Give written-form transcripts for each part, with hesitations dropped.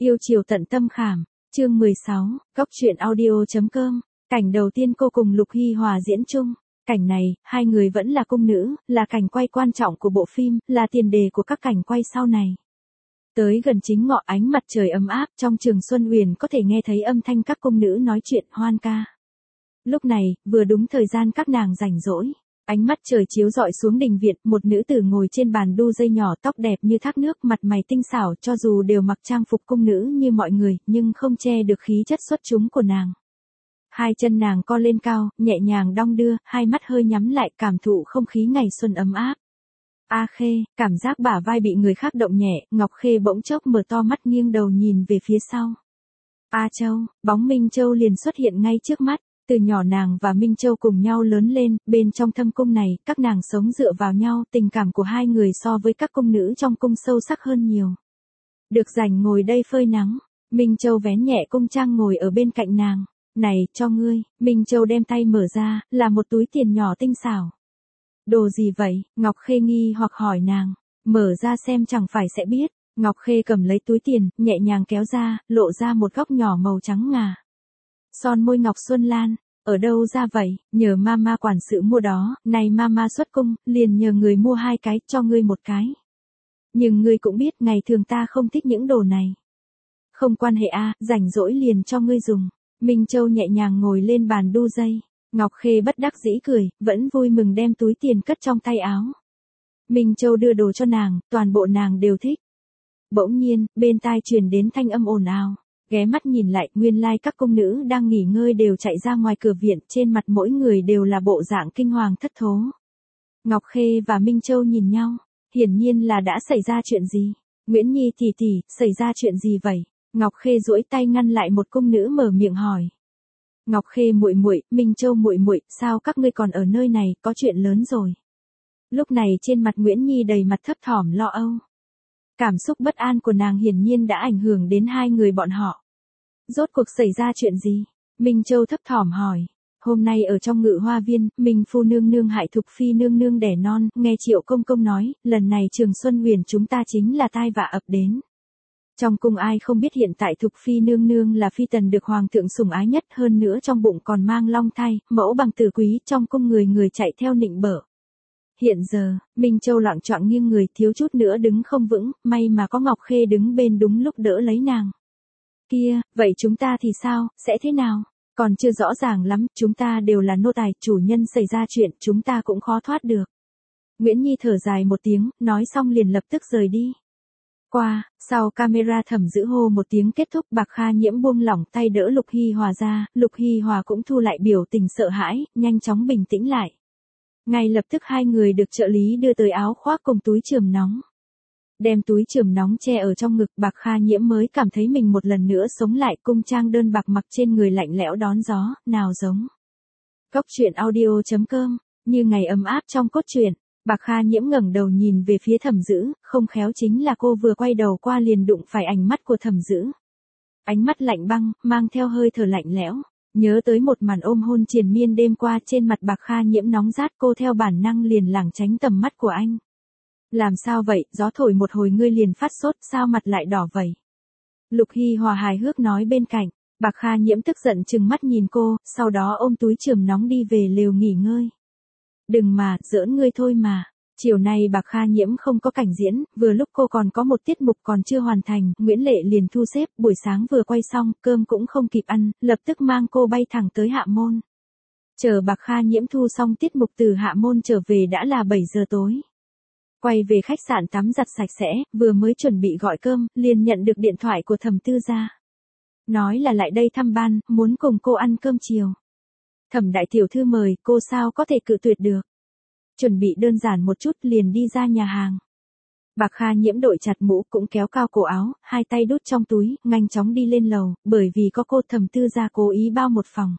Yêu chiều tận tâm khảm, chương 16, góc truyện audio.com, cảnh đầu tiên cô cùng Lục Hy Hòa diễn chung. Cảnh này, hai người vẫn là cung nữ, là cảnh quay quan trọng của bộ phim, là tiền đề của các cảnh quay sau này. Tới gần chính ngọ ánh mặt trời ấm áp, trong Trường Xuân Huyền có thể nghe thấy âm thanh các cung nữ nói chuyện hoan ca. Lúc này, vừa đúng thời gian các nàng rảnh rỗi. Ánh mắt trời chiếu rọi xuống đình viện, một nữ tử ngồi trên bàn đu dây nhỏ, tóc đẹp như thác nước, mặt mày tinh xảo, cho dù đều mặc trang phục cung nữ như mọi người, nhưng không che được khí chất xuất chúng của nàng. Hai chân nàng co lên cao, nhẹ nhàng đong đưa, hai mắt hơi nhắm lại, cảm thụ không khí ngày xuân ấm áp. A Khê, cảm giác bả vai bị người khác động nhẹ, Ngọc Khê bỗng chốc mở to mắt nghiêng đầu nhìn về phía sau. A Châu, bóng Minh Châu liền xuất hiện ngay trước mắt. Từ nhỏ nàng và Minh Châu cùng nhau lớn lên, bên trong thâm cung này, các nàng sống dựa vào nhau, tình cảm của hai người so với các cung nữ trong cung sâu sắc hơn nhiều. Được rảnh ngồi đây phơi nắng, Minh Châu vén nhẹ cung trang ngồi ở bên cạnh nàng. Này, cho ngươi, Minh Châu đem tay mở ra, là một túi tiền nhỏ tinh xảo. Đồ gì vậy? Ngọc Khê nghi hoặc hỏi nàng. Mở ra xem chẳng phải sẽ biết. Ngọc Khê cầm lấy túi tiền, nhẹ nhàng kéo ra, lộ ra một góc nhỏ màu trắng ngà. Son môi ngọc xuân lan, ở đâu ra vậy? Nhờ mama quản sự mua đó, này mama xuất cung, liền nhờ người mua hai cái, cho ngươi một cái. Nhưng ngươi cũng biết ngày thường ta không thích những đồ này. Không quan hệ a, rảnh rỗi liền cho ngươi dùng. Minh Châu nhẹ nhàng ngồi lên bàn đu dây. Ngọc Khê bất đắc dĩ cười, vẫn vui mừng đem túi tiền cất trong tay áo. Minh Châu đưa đồ cho nàng, toàn bộ nàng đều thích. Bỗng nhiên, bên tai truyền đến thanh âm ồn ào. Ghé mắt nhìn lại, nguyên lai các cung nữ đang nghỉ ngơi đều chạy ra ngoài cửa viện, trên mặt mỗi người đều là bộ dạng kinh hoàng thất thố. Ngọc Khê và Minh Châu nhìn nhau, hiển nhiên là đã xảy ra chuyện gì. Nguyễn Nhi tỷ tỷ, xảy ra chuyện gì vậy? Ngọc Khê duỗi tay ngăn lại một cung nữ mở miệng hỏi. Ngọc Khê muội muội, Minh Châu muội muội, sao các ngươi còn ở nơi này, có chuyện lớn rồi. Lúc này trên mặt Nguyễn Nhi đầy mặt thấp thỏm lo âu. Cảm xúc bất an của nàng hiển nhiên đã ảnh hưởng đến hai người bọn họ. Rốt cuộc xảy ra chuyện gì? Minh Châu thấp thỏm hỏi. Hôm nay ở trong Ngự Hoa Viên, Minh Phu nương nương hại Thục Phi nương nương đẻ non, nghe Triệu công công nói, lần này Trường Xuân Huyền chúng ta chính là tai vạ ập đến. Trong cung ai không biết hiện tại Thục Phi nương nương là phi tần được hoàng thượng sủng ái nhất, hơn nữa trong bụng còn mang long thai, mẫu bằng tử quý, trong cung người người chạy theo nịnh bợ. Hiện giờ, Minh Châu loạng choạng nghiêng người, thiếu chút nữa đứng không vững, may mà có Ngọc Khê đứng bên đúng lúc đỡ lấy nàng. Kia, vậy chúng ta thì sao, sẽ thế nào? Còn chưa rõ ràng lắm, chúng ta đều là nô tài, chủ nhân xảy ra chuyện, chúng ta cũng khó thoát được. Nguyễn Nhi thở dài một tiếng, nói xong liền lập tức rời đi. Sau camera Thẩm Dữ hô một tiếng kết thúc, Bạc Kha Nhiễm buông lỏng tay đỡ Lục Hy Hòa ra, Lục Hy Hòa cũng thu lại biểu tình sợ hãi, nhanh chóng bình tĩnh lại. Ngay lập tức hai người được trợ lý đưa tới áo khoác cùng túi chườm nóng. Đem túi chườm nóng che ở trong ngực, Bạc Kha Nhiễm mới cảm thấy mình một lần nữa sống lại, cung trang đơn bạc mặc trên người lạnh lẽo đón gió, nào giống. Góc truyện audio.com, như ngày ấm áp trong cốt truyện. Bạc Kha Nhiễm ngẩng đầu nhìn về phía Thẩm Dữ, không khéo chính là cô vừa quay đầu qua liền đụng phải ánh mắt của Thẩm Dữ. Ánh mắt lạnh băng, mang theo hơi thở lạnh lẽo. Nhớ tới một màn ôm hôn triền miên đêm qua, trên mặt Bạc Kha Nhiễm nóng rát, cô theo bản năng liền lảng tránh tầm mắt của anh. Làm sao vậy, gió thổi một hồi ngươi liền phát sốt, sao mặt lại đỏ vậy? Lục Hy Hòa hài hước nói bên cạnh. Bạc Kha Nhiễm tức giận trừng mắt nhìn cô, sau đó ôm túi chườm nóng đi về lều nghỉ ngơi. Đừng mà, giỡn ngươi thôi mà. Chiều nay Bạc Kha Nhiễm không có cảnh diễn, vừa lúc cô còn có một tiết mục còn chưa hoàn thành, Nguyễn Lệ liền thu xếp, buổi sáng vừa quay xong, cơm cũng không kịp ăn, lập tức mang cô bay thẳng tới Hạ Môn. Chờ Bạc Kha Nhiễm thu xong tiết mục từ Hạ Môn trở về đã là 7 giờ tối. Quay về khách sạn tắm giặt sạch sẽ, vừa mới chuẩn bị gọi cơm, liền nhận được điện thoại của Thẩm Tư gia. Nói là lại đây thăm ban, muốn cùng cô ăn cơm chiều. Thẩm đại tiểu thư mời, cô sao có thể cự tuyệt được. Chuẩn bị đơn giản một chút liền đi ra nhà hàng. Bạc Kha Nhiễm đội chặt mũ cũng kéo cao cổ áo, hai tay đút trong túi, nhanh chóng đi lên lầu, bởi vì có cô Thẩm Tư gia cố ý bao một phòng.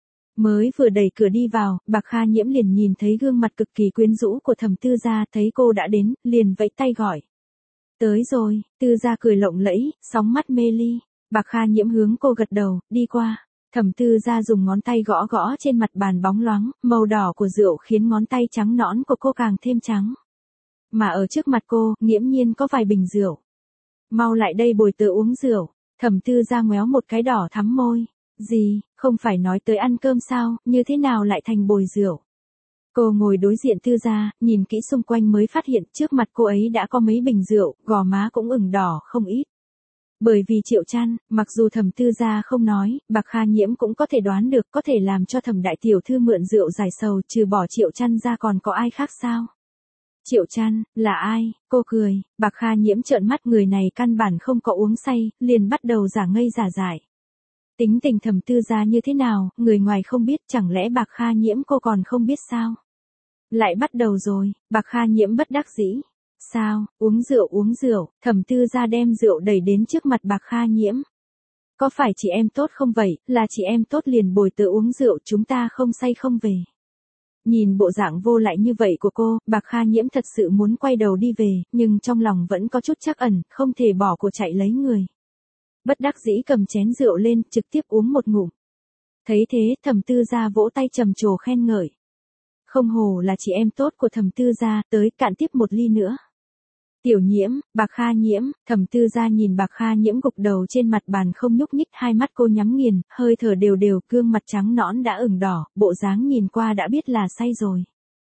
Mới vừa đẩy cửa đi vào, Bạc Kha Nhiễm liền nhìn thấy gương mặt cực kỳ quyến rũ của Thẩm Tư gia, thấy cô đã đến, liền vẫy tay gọi. Tới rồi, Tư gia cười lộng lẫy, sóng mắt mê ly. Bạc Kha Nhiễm hướng cô gật đầu, đi qua. Thẩm Tư gia dùng ngón tay gõ gõ trên mặt bàn bóng loáng, màu đỏ của rượu khiến ngón tay trắng nõn của cô càng thêm trắng. Mà ở trước mặt cô, nghiễm nhiên có vài bình rượu. Mau lại đây bồi tớ uống rượu. Thẩm Tư Gia ngoéo một cái đỏ thắm môi. Gì, không phải nói tới ăn cơm sao, như thế nào lại thành bồi rượu? Cô ngồi đối diện Tư Gia, nhìn kỹ xung quanh mới phát hiện trước mặt cô ấy đã có mấy bình rượu, gò má cũng ửng đỏ không ít. Bởi vì Triệu Trăn, mặc dù Thẩm Tư Gia không nói, Bạc Kha Nhiễm cũng có thể đoán được có thể làm cho Thẩm đại tiểu thư mượn rượu giải sầu, trừ bỏ Triệu Trăn ra còn có ai khác sao? Triệu Trăn, là ai? Cô cười, Bạc Kha Nhiễm trợn mắt, người này căn bản không có uống say, liền bắt đầu giả ngây giả dại. Tính tình Thẩm Tư Gia như thế nào, người ngoài không biết, chẳng lẽ Bạc Kha Nhiễm cô còn không biết sao? Lại bắt đầu rồi, Bạc Kha Nhiễm bất đắc dĩ. Sao, uống rượu, Thẩm Tư Gia đem rượu đẩy đến trước mặt Bạc Kha Nhiễm. Có phải chị em tốt không vậy, là chị em tốt liền bồi tớ uống rượu, chúng ta không say không về. Nhìn bộ dạng vô lại như vậy của cô, Bạc Kha Nhiễm thật sự muốn quay đầu đi về, nhưng trong lòng vẫn có chút trắc ẩn, không thể bỏ cuộc chạy lấy người. Bất đắc dĩ cầm chén rượu lên, trực tiếp uống một ngụm. Thấy thế, Thẩm Tư Gia vỗ tay trầm trồ khen ngợi. Không hổ là chị em tốt của Thẩm Tư Gia, tới cạn tiếp một ly nữa. Tiểu Nhiễm, Bạc Kha Nhiễm, Thẩm Tư Gia nhìn Bạc Kha Nhiễm gục đầu trên mặt bàn không nhúc nhích, hai mắt cô nhắm nghiền, hơi thở đều đều, gương mặt trắng nõn đã ửng đỏ, bộ dáng nhìn qua đã biết là say rồi.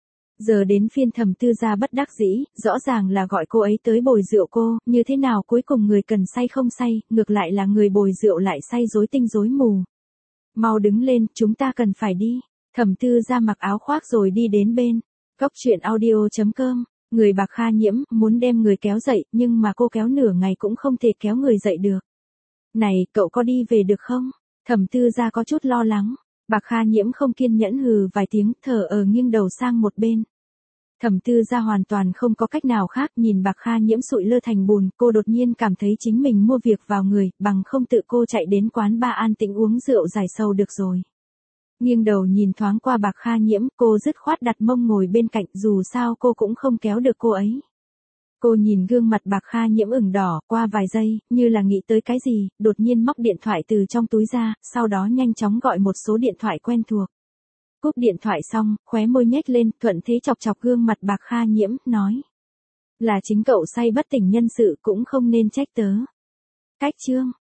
Giờ đến phiên Thẩm Tư Gia bất đắc dĩ, rõ ràng là gọi cô ấy tới bồi rượu cô, như thế nào cuối cùng người cần say không say, ngược lại là người bồi rượu lại say rối tinh rối mù. Mau đứng lên, chúng ta cần phải đi. Thẩm Tư Gia mặc áo khoác rồi đi đến bên. Góc truyện audio.com. Người Bạc Kha Nhiễm muốn đem người kéo dậy, nhưng mà cô kéo nửa ngày cũng không thể kéo người dậy được. Này, cậu có đi về được không? Thẩm Tư Gia có chút lo lắng. Bạc Kha Nhiễm không kiên nhẫn hừ vài tiếng, thở nghiêng đầu sang một bên. Thẩm Tư Gia hoàn toàn không có cách nào khác, nhìn Bạc Kha Nhiễm sụi lơ thành bùn, cô đột nhiên cảm thấy chính mình mua việc vào người, bằng không tự cô chạy đến quán bar an tĩnh uống rượu giải sầu được rồi. Nghiêng đầu nhìn thoáng qua Bạc Kha Nhiễm, cô dứt khoát đặt mông ngồi bên cạnh, dù sao cô cũng không kéo được cô ấy. Cô nhìn gương mặt Bạc Kha Nhiễm ửng đỏ, qua vài giây, như là nghĩ tới cái gì, đột nhiên móc điện thoại từ trong túi ra, sau đó nhanh chóng gọi một số điện thoại quen thuộc. Cúp điện thoại xong, khóe môi nhếch lên, thuận thế chọc chọc gương mặt Bạc Kha Nhiễm, nói. Là chính cậu say bất tỉnh nhân sự, cũng không nên trách tớ. Cách chương.